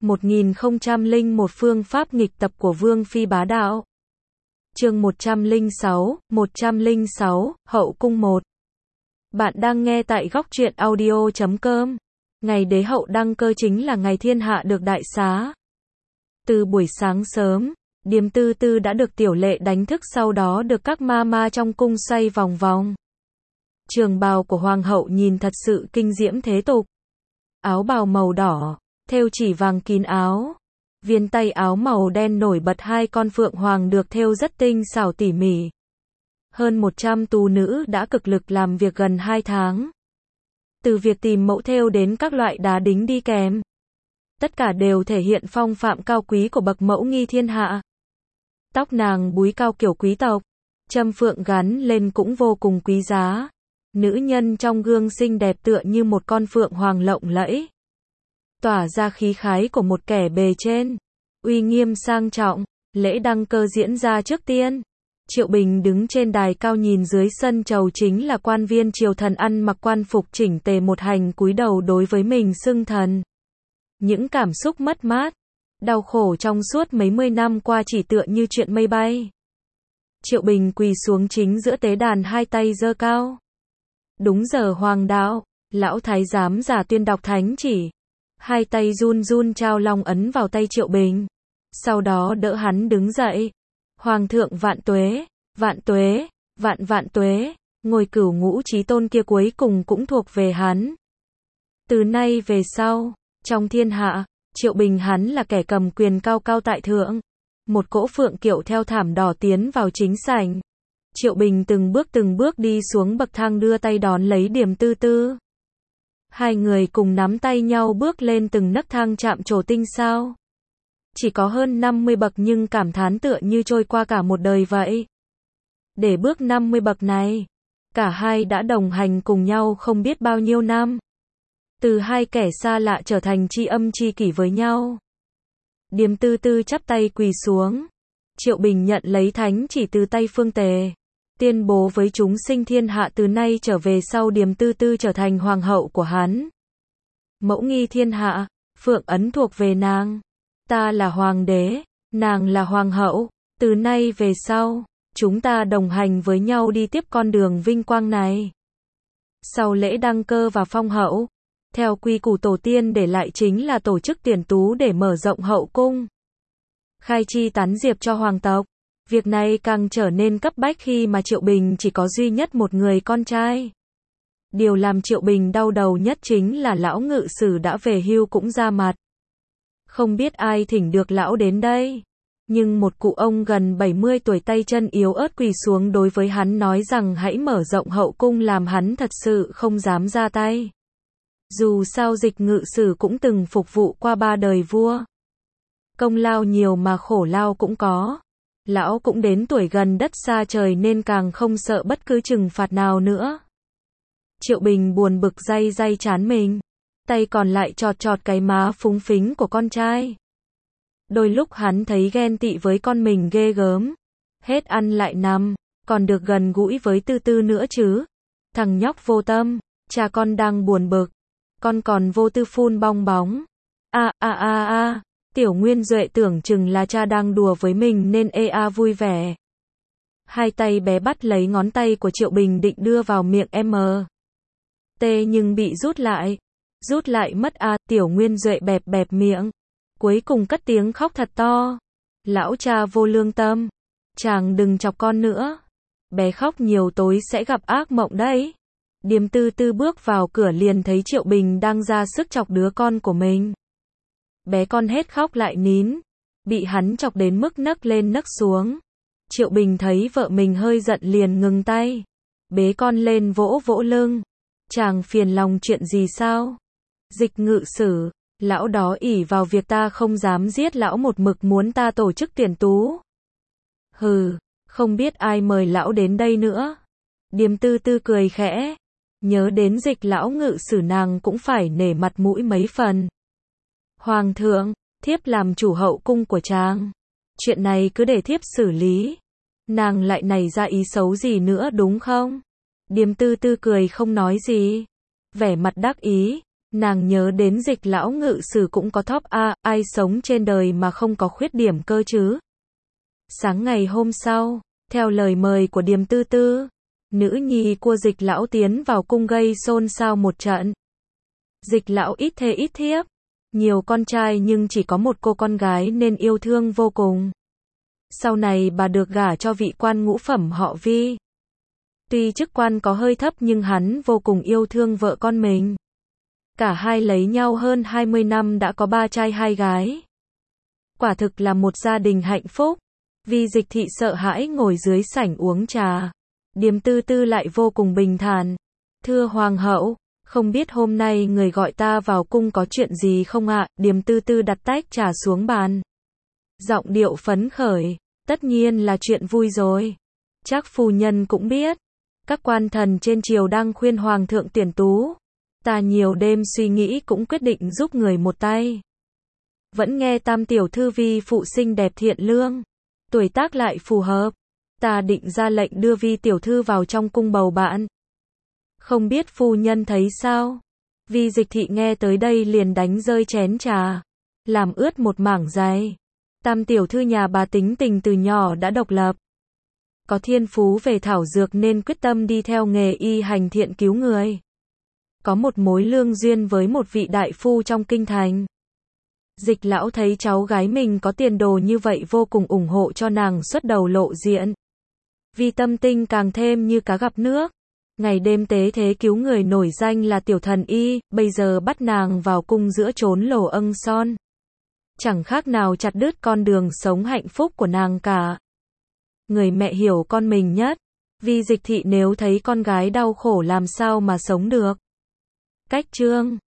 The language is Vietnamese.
1001 phương pháp nghịch tập của Vương Phi bá đạo. Chương 106, Hậu cung 1. Bạn đang nghe tại góc truyện audio.com. Ngày đế hậu đăng cơ chính là ngày thiên hạ được đại xá. Từ buổi sáng sớm, Điềm Tư Tư đã được tiểu lệ đánh thức, sau đó được các ma ma trong cung xoay vòng vòng. Trường bào của hoàng hậu nhìn thật sự kinh diễm thế tục. Áo bào màu đỏ, thêu chỉ vàng kín áo. Viên tay áo màu đen nổi bật hai con phượng hoàng được thêu rất tinh xảo tỉ mỉ. Hơn 100 tú nữ đã cực lực làm việc gần 2 tháng. Từ việc tìm mẫu thêu đến các loại đá đính đi kèm. Tất cả đều thể hiện phong phạm cao quý của bậc mẫu nghi thiên hạ. Tóc nàng búi cao kiểu quý tộc. Châm phượng gắn lên cũng vô cùng quý giá. Nữ nhân trong gương xinh đẹp tựa như một con phượng hoàng lộng lẫy. Tỏa ra khí khái của một kẻ bề trên. Uy nghiêm sang trọng. Lễ đăng cơ diễn ra trước tiên. Triệu Bình đứng trên đài cao nhìn dưới sân chầu chính là quan viên triều thần ăn mặc quan phục chỉnh tề một hành cúi đầu đối với mình xưng thần. Những cảm xúc mất mát, đau khổ trong suốt mấy mươi năm qua chỉ tựa như chuyện mây bay. Triệu Bình quỳ xuống chính giữa tế đàn, hai tay giơ cao. Đúng giờ hoàng đạo, lão thái giám giả tuyên đọc thánh chỉ. Hai tay run run trao long ấn vào tay Triệu Bình. Sau đó đỡ hắn đứng dậy. Hoàng thượng vạn tuế, vạn tuế, vạn vạn tuế, ngôi cửu ngũ chí tôn kia cuối cùng cũng thuộc về hắn. Từ nay về sau, trong thiên hạ, Triệu Bình hắn là kẻ cầm quyền cao cao tại thượng. Một cỗ phượng kiệu theo thảm đỏ tiến vào chính sảnh. Triệu Bình từng bước đi xuống bậc thang, đưa tay đón lấy Điềm Tư Tư. Hai người cùng nắm tay nhau bước lên từng nấc thang chạm trổ tinh sao. Chỉ có hơn 50 bậc nhưng cảm thán tựa như trôi qua cả một đời vậy. Để bước 50 bậc này, cả hai đã đồng hành cùng nhau không biết bao nhiêu năm. Từ hai kẻ xa lạ trở thành tri âm tri kỷ với nhau. Điềm Tư Tư chắp tay quỳ xuống. Triệu Bình nhận lấy thánh chỉ từ tay Phương Tề. Tuyên bố với chúng sinh thiên hạ từ nay trở về sau Điềm Tư Tư trở thành hoàng hậu của hắn. Mẫu nghi thiên hạ, phượng ấn thuộc về nàng. Ta là hoàng đế, nàng là hoàng hậu. Từ nay về sau, chúng ta đồng hành với nhau đi tiếp con đường vinh quang này. Sau lễ đăng cơ và phong hậu, theo quy củ tổ tiên để lại chính là tổ chức tuyển tú để mở rộng hậu cung. Khai chi tán diệp cho hoàng tộc. Việc này càng trở nên cấp bách khi mà Triệu Bình chỉ có duy nhất một người con trai. Điều làm Triệu Bình đau đầu nhất chính là lão ngự sử đã về hưu cũng ra mặt. Không biết ai thỉnh được lão đến đây. Nhưng một cụ ông gần 70 tuổi tay chân yếu ớt quỳ xuống đối với hắn nói rằng hãy mở rộng hậu cung, làm hắn thật sự không dám ra tay. Dù sao Dịch ngự sử cũng từng phục vụ qua 3 đời vua. Công lao nhiều mà khổ lao cũng có. Lão cũng đến tuổi gần đất xa trời nên càng không sợ bất cứ trừng phạt nào nữa. Triệu Bình buồn bực day trán mình. Tay còn lại chọt cái má phúng phính của con trai. Đôi lúc hắn thấy ghen tị với con mình ghê gớm. Hết ăn lại nằm, còn được gần gũi với Tư Tư nữa chứ. Thằng nhóc vô tâm, cha con đang buồn bực. Con còn vô tư phun bong bóng. Tiểu Nguyên Duệ tưởng chừng là cha đang đùa với mình nên vui vẻ. Hai tay bé bắt lấy ngón tay của Triệu Bình định đưa vào miệng nhưng bị rút lại. Rút lại mất Tiểu Nguyên Duệ bẹp miệng. Cuối cùng cất tiếng khóc thật to. Lão cha vô lương tâm. Chàng đừng chọc con nữa. Bé khóc nhiều tối sẽ gặp ác mộng đấy. Điềm Tư Tư bước vào cửa liền thấy Triệu Bình đang ra sức chọc đứa con của mình. Bé con hết khóc lại nín. Bị hắn chọc đến mức nấc lên nấc xuống. Triệu Bình thấy vợ mình hơi giận liền ngừng tay. Bế con lên vỗ lưng. Chàng phiền lòng chuyện gì sao? Dịch ngự sử, lão đó ỷ vào việc ta không dám giết lão một mực muốn ta tổ chức tuyển tú. Hừ, không biết ai mời lão đến đây nữa. Điềm Tư Tư cười khẽ. Nhớ đến Dịch lão ngự sử nàng cũng phải nể mặt mũi mấy phần. Hoàng thượng, thiếp làm chủ hậu cung của chàng. Chuyện này cứ để thiếp xử lý. Nàng lại nảy ra ý xấu gì nữa đúng không? Điềm Tư Tư cười không nói gì. Vẻ mặt đắc ý. Nàng nhớ đến Dịch lão ngự sử cũng có top A, ai sống trên đời mà không có khuyết điểm cơ chứ. Sáng ngày hôm sau, theo lời mời của Điềm Tư Tư, nữ nhi của Dịch lão tiến vào cung gây xôn xao một trận. Dịch lão ít thê ít thiếp, nhiều con trai nhưng chỉ có một cô con gái nên yêu thương vô cùng. Sau này bà được gả cho vị quan ngũ phẩm họ Vi. Tuy chức quan có hơi thấp nhưng hắn vô cùng yêu thương vợ con mình. Cả hai lấy nhau hơn 20 năm đã có 3 trai 2 gái. Quả thực là một gia đình hạnh phúc. Vi Dịch thị sợ hãi ngồi dưới sảnh uống trà. Điềm Tư Tư lại vô cùng bình thản. Thưa hoàng hậu, không biết hôm nay người gọi ta vào cung có chuyện gì không ạ? Điềm Tư Tư đặt tách trà xuống bàn. Giọng điệu phấn khởi. Tất nhiên là chuyện vui rồi. Chắc phu nhân cũng biết. Các quan thần trên triều đang khuyên hoàng thượng tuyển tú. Ta nhiều đêm suy nghĩ cũng quyết định giúp người một tay. Vẫn nghe tam tiểu thư Vi phụ xinh đẹp thiện lương. Tuổi tác lại phù hợp. Ta định ra lệnh đưa Vi tiểu thư vào trong cung bầu bạn. Không biết phu nhân thấy sao? Vi Dịch thị nghe tới đây liền đánh rơi chén trà. Làm ướt một mảng giày. Tam tiểu thư nhà bà tính tình từ nhỏ đã độc lập. Có thiên phú về thảo dược nên quyết tâm đi theo nghề y hành thiện cứu người. Có một mối lương duyên với một vị đại phu trong kinh thành. Dịch lão thấy cháu gái mình có tiền đồ như vậy vô cùng ủng hộ cho nàng xuất đầu lộ diện. Vì tâm tinh càng thêm như cá gặp nước. Ngày đêm tế thế cứu người nổi danh là tiểu thần y, bây giờ bắt nàng vào cung giữa chốn lồ âng son. Chẳng khác nào chặt đứt con đường sống hạnh phúc của nàng cả. Người mẹ hiểu con mình nhất. Vi Dịch thị nếu thấy con gái đau khổ làm sao mà sống được. Cách chương